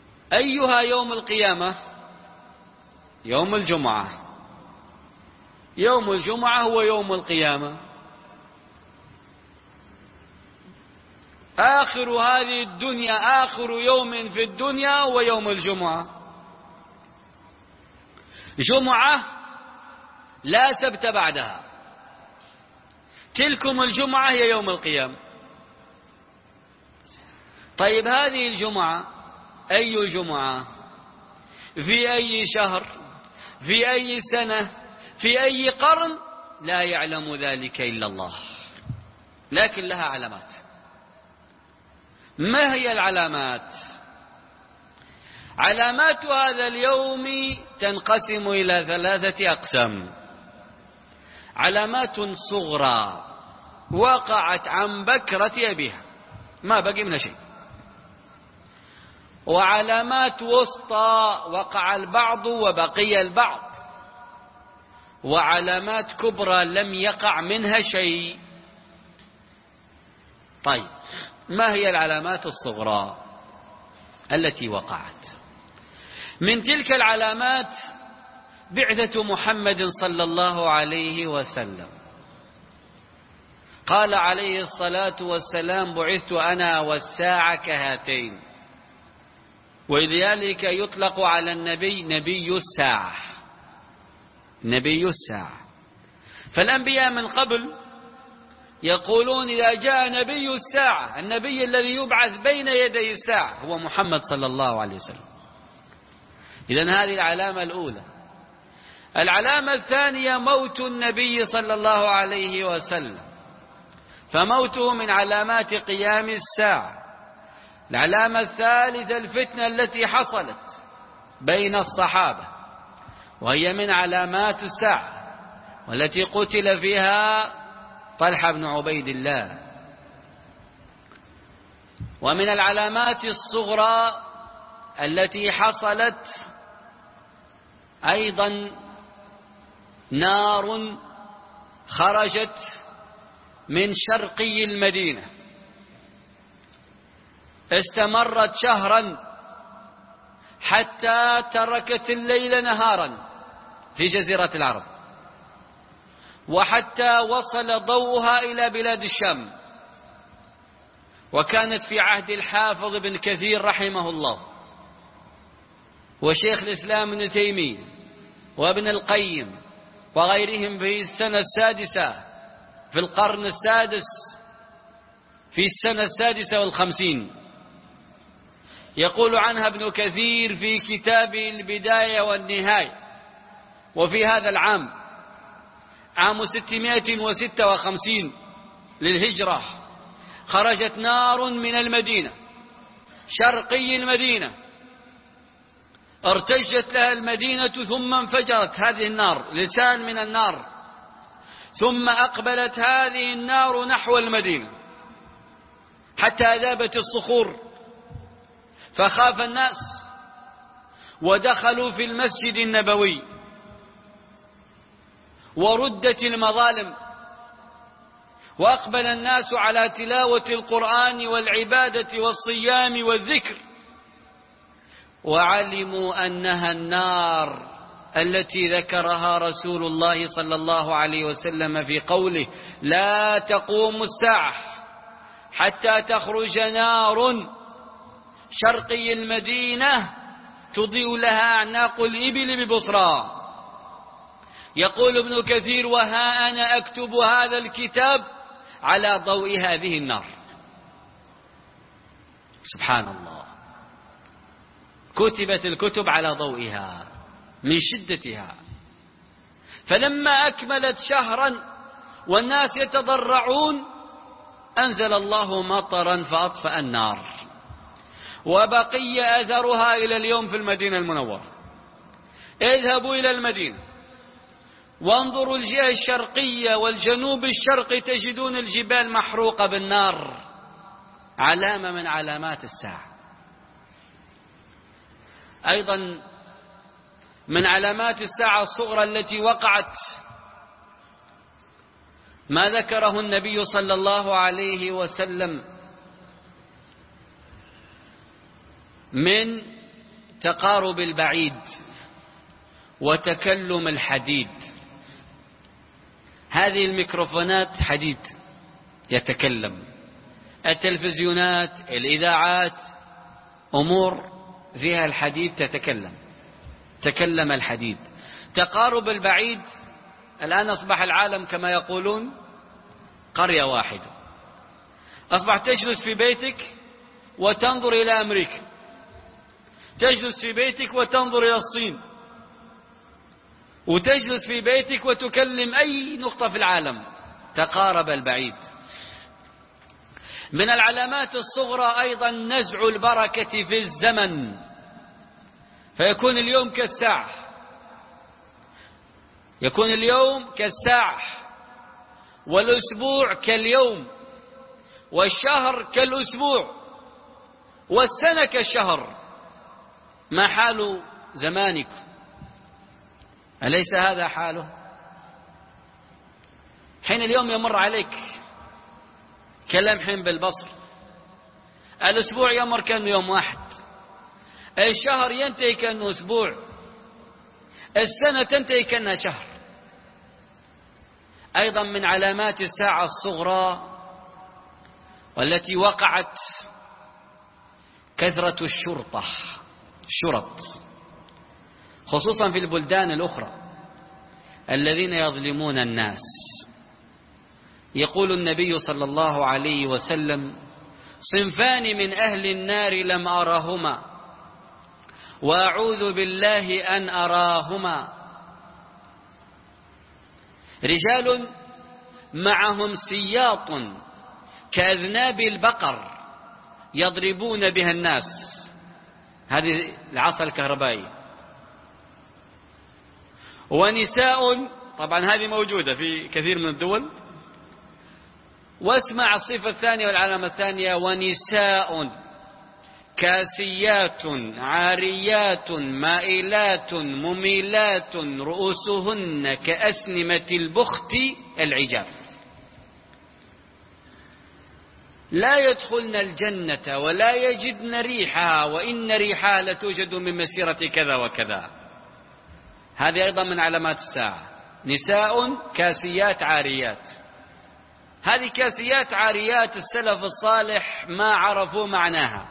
أيها يوم القيامة؟ يوم الجمعة. يوم الجمعة هو يوم القيامة. آخر هذه الدنيا، آخر يوم في الدنيا هو يوم الجمعة. جمعة لا سبت بعدها، تلكم الجمعة هي يوم القيامة. طيب هذه الجمعة أي جمعة؟ في أي شهر؟ في أي سنة؟ في أي قرن؟ لا يعلم ذلك إلا الله، لكن لها علامات. ما هي العلامات؟ علامات هذا اليوم تنقسم إلى ثلاثة أقسام: علامات صغرى وقعت عن بكرة أبيها ما بقي منها شيء، وعلامات وسطى وقع البعض وبقي البعض، وعلامات كبرى لم يقع منها شيء. طيب ما هي العلامات الصغرى التي وقعت؟ من تلك العلامات بعثة محمد صلى الله عليه وسلم. قال عليه الصلاة والسلام: بعثت أنا والساعة كهاتين. ولذلك يطلق على النبي نبي الساعة، نبي الساعة. فالأنبياء من قبل يقولون إذا جاء نبي الساعة، النبي الذي يبعث بين يدي الساعة هو محمد صلى الله عليه وسلم. إذن هذه العلامة الأولى. العلامة الثانية موت النبي صلى الله عليه وسلم، فموته من علامات قيام الساعة. العلامة الثالثة الفتنة التي حصلت بين الصحابة، وهي من علامات الساعة، والتي قتل فيها طلحة بن عبيد الله. ومن العلامات الصغرى التي حصلت أيضا نار خرجت من شرقي المدينة، استمرت شهرا حتى تركت الليل نهارا في جزيرة العرب، وحتى وصل ضوءها إلى بلاد الشام. وكانت في عهد الحافظ بن كثير رحمه الله، وشيخ الإسلام ابن تيمية، وابن القيم، وغيرهم في السنة السادسة في القرن السادس، في السنة السادسة والخمسين. يقول عنها ابن كثير في كتابه البداية والنهاية: وفي هذا العام، عام ستمائة وستة وخمسين للهجرة، خرجت نار من المدينة، شرقي المدينة، ارتجت لها المدينة، ثم انفجرت هذه النار، لسان من النار، ثم أقبلت هذه النار نحو المدينة حتى ذابت الصخور، فخاف الناس ودخلوا في المسجد النبوي، وردت المظالم، وأقبل الناس على تلاوة القرآن والعبادة والصيام والذكر، وعلموا أنها النار التي ذكرها رسول الله صلى الله عليه وسلم في قوله: لا تقوم الساعة حتى تخرج نار شرقي المدينة تضيء لها أعناق الإبل ببصرى. يقول ابن كثير: وها أنا أكتب هذا الكتاب على ضوء هذه النار. سبحان الله، كتبت الكتب على ضوئها من شدتها. فلما أكملت شهرا والناس يتضرعون، أنزل الله مطرا فأطفأ النار، وبقي أثرها إلى اليوم في المدينة المنورة. اذهبوا إلى المدينة وانظروا الجهة الشرقية والجنوب الشرقي، تجدون الجبال محروقة بالنار، علامة من علامات الساعة. أيضا من علامات الساعة الصغرى التي وقعت ما ذكره النبي صلى الله عليه وسلم من تقارب البعيد وتكلم الحديد. هذه الميكروفونات حديد يتكلم، التلفزيونات، الإذاعات، أمور فيها الحديد تتكلم، تكلم الحديد. تقارب البعيد، الآن أصبح العالم كما يقولون قرية واحدة. أصبح تجلس في بيتك وتنظر إلى أمريكا، تجلس في بيتك وتنظر إلى الصين، وتجلس في بيتك وتكلم أي نقطة في العالم. تقارب البعيد. من العلامات الصغرى أيضا نزع البركة في الزمن، فيكون اليوم كالساعة، يكون اليوم كالساعة، والأسبوع كاليوم، والشهر كالأسبوع، والسنة كالشهر. ما حال زمانكم؟ أليس هذا حاله؟ حين اليوم يمر عليك كلمح بالبصر، الأسبوع يمر كأنه يوم واحد، الشهر ينتهي كأنه أسبوع، السنة تنتهي كأنها شهر. أيضا من علامات الساعة الصغرى والتي وقعت كثرة الشرطة، الشرط، خصوصا في البلدان الأخرى الذين يظلمون الناس. يقول النبي صلى الله عليه وسلم: صنفان من أهل النار لم أرهما وأعوذ بالله أن أراهما: رجال معهم سياط كأذناب البقر يضربون بها الناس، هذه العصا الكهربائية، ونساء، طبعا هذه موجودة في كثير من الدول. واسمع الصفة الثانية والعلامة الثانية: ونساء كاسيات عاريات مائلات مميلات رؤوسهن كأسنمة البخت العجاف، لا يدخلن الجنة ولا يجدن ريحها وإن ريحها لتوجد من مسيرة كذا وكذا. هذه أيضا من علامات الساعة. نساء كاسيات عاريات. هذه كاسيات عاريات السلف الصالح ما عرفوا معناها،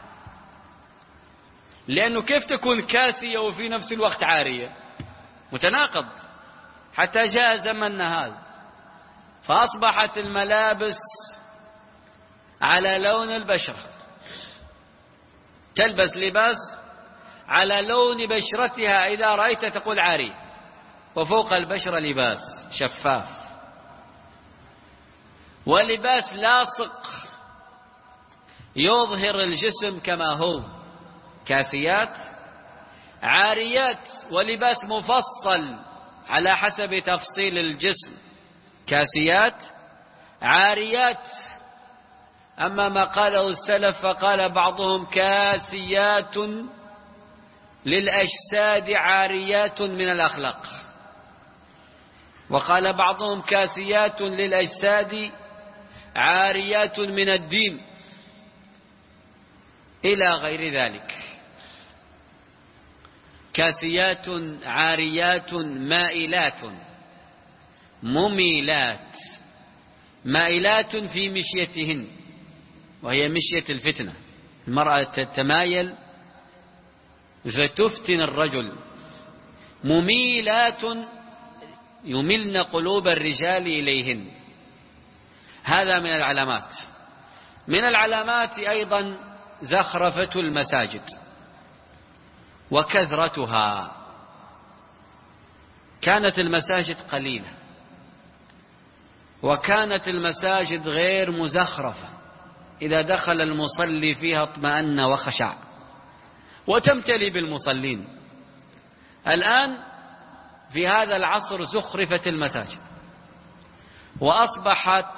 لأنه كيف تكون كاسية وفي نفس الوقت عارية؟ متناقض. حتى جاء زمننا هذا فأصبحت الملابس على لون البشرة، تلبس لباس على لون بشرتها، إذا رأيت تقول عاري، وفوق البشرة لباس شفاف، ولباس لاصق يظهر الجسم كما هو. كاسيات عاريات، ولباس مفصل على حسب تفصيل الجسم. كاسيات عاريات. أما ما قاله السلف فقال بعضهم: كاسيات للأجساد عاريات من الأخلاق، وقال بعضهم: كاسيات للأجساد عاريات من الدين، إلى غير ذلك. كاسيات عاريات مائلات مميلات، مائلات في مشيتهن، وهي مشية الفتنة، المرأة تتمايل فتفتن الرجل. مميلات يملن قلوب الرجال إليهن. هذا من العلامات. من العلامات أيضا زخرفة المساجد وكثرتها. كانت المساجد قليلة، وكانت المساجد غير مزخرفة، إذا دخل المصلي فيها اطمأن وخشع وتمتلي بالمصلين. الآن في هذا العصر زخرفت المساجد، وأصبحت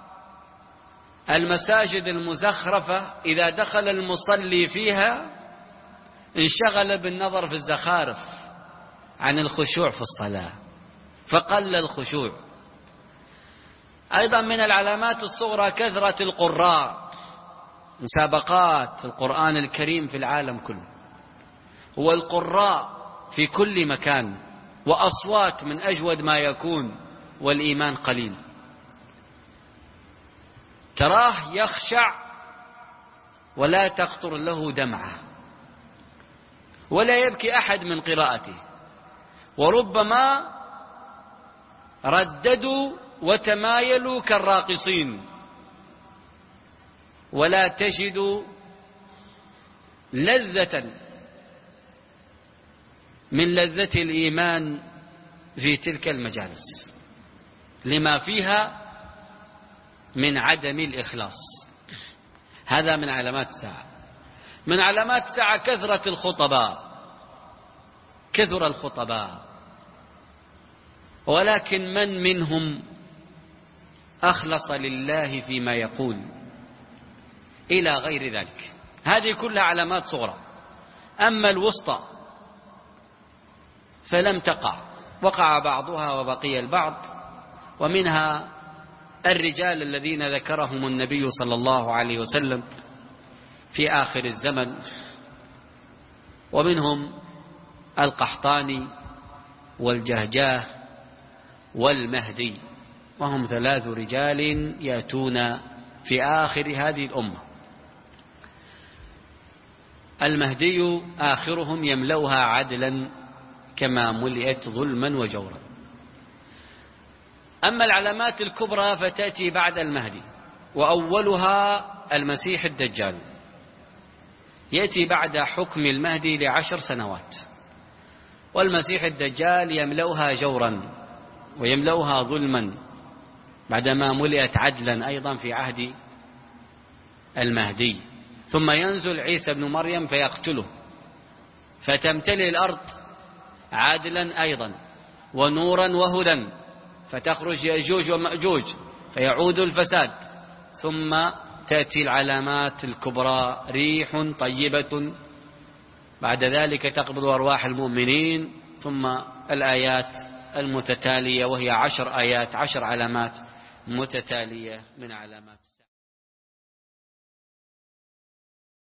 المساجد المزخرفة إذا دخل المصلي فيها انشغل بالنظر في الزخارف عن الخشوع في الصلاة، فقل الخشوع. أيضا من العلامات الصغرى كثرة القراء، مسابقات القرآن الكريم في العالم كله، والقراء في كل مكان، وأصوات من أجود ما يكون، والإيمان قليل. تراه يخشع ولا تخطر له دمعة ولا يبكي أحد من قراءته، وربما رددوا وتمايلوا كالراقصين، ولا تجد لذة من لذة الإيمان في تلك المجالس لما فيها من عدم الإخلاص. هذا من علامات الساعة. من علامات الساعة كثرة الخطباء، كثر الخطباء، ولكن من منهم أخلص لله فيما يقول إلى غير ذلك؟ هذه كلها علامات صغرى. أما الوسطى فلم تقع، وقع بعضها وبقي البعض، ومنها الرجال الذين ذكرهم النبي صلى الله عليه وسلم في آخر الزمن، ومنهم القحطاني والجهجاه والمهدي، وهم ثلاث رجال يأتون في آخر هذه الأمة. المهدي آخرهم يملؤها عدلا كما ملئت ظلما وجورا. أما العلامات الكبرى فتأتي بعد المهدي، وأولها المسيح الدجال، يأتي بعد حكم المهدي لعشر سنوات، والمسيح الدجال يملؤها جورا ويملؤها ظلما بعدما ملئت عدلا أيضا في عهد المهدي، ثم ينزل عيسى بن مريم فيقتله، فتمتلئ الأرض عادلا أيضا ونورا وهدى، فتخرج يأجوج ومأجوج فيعود الفساد، ثم تأتي العلامات الكبرى: ريح طيبة، بعد ذلك تقبض أرواح المؤمنين، ثم الآيات المتتالية وهي عشر آيات، عشر علامات متتالية من علامات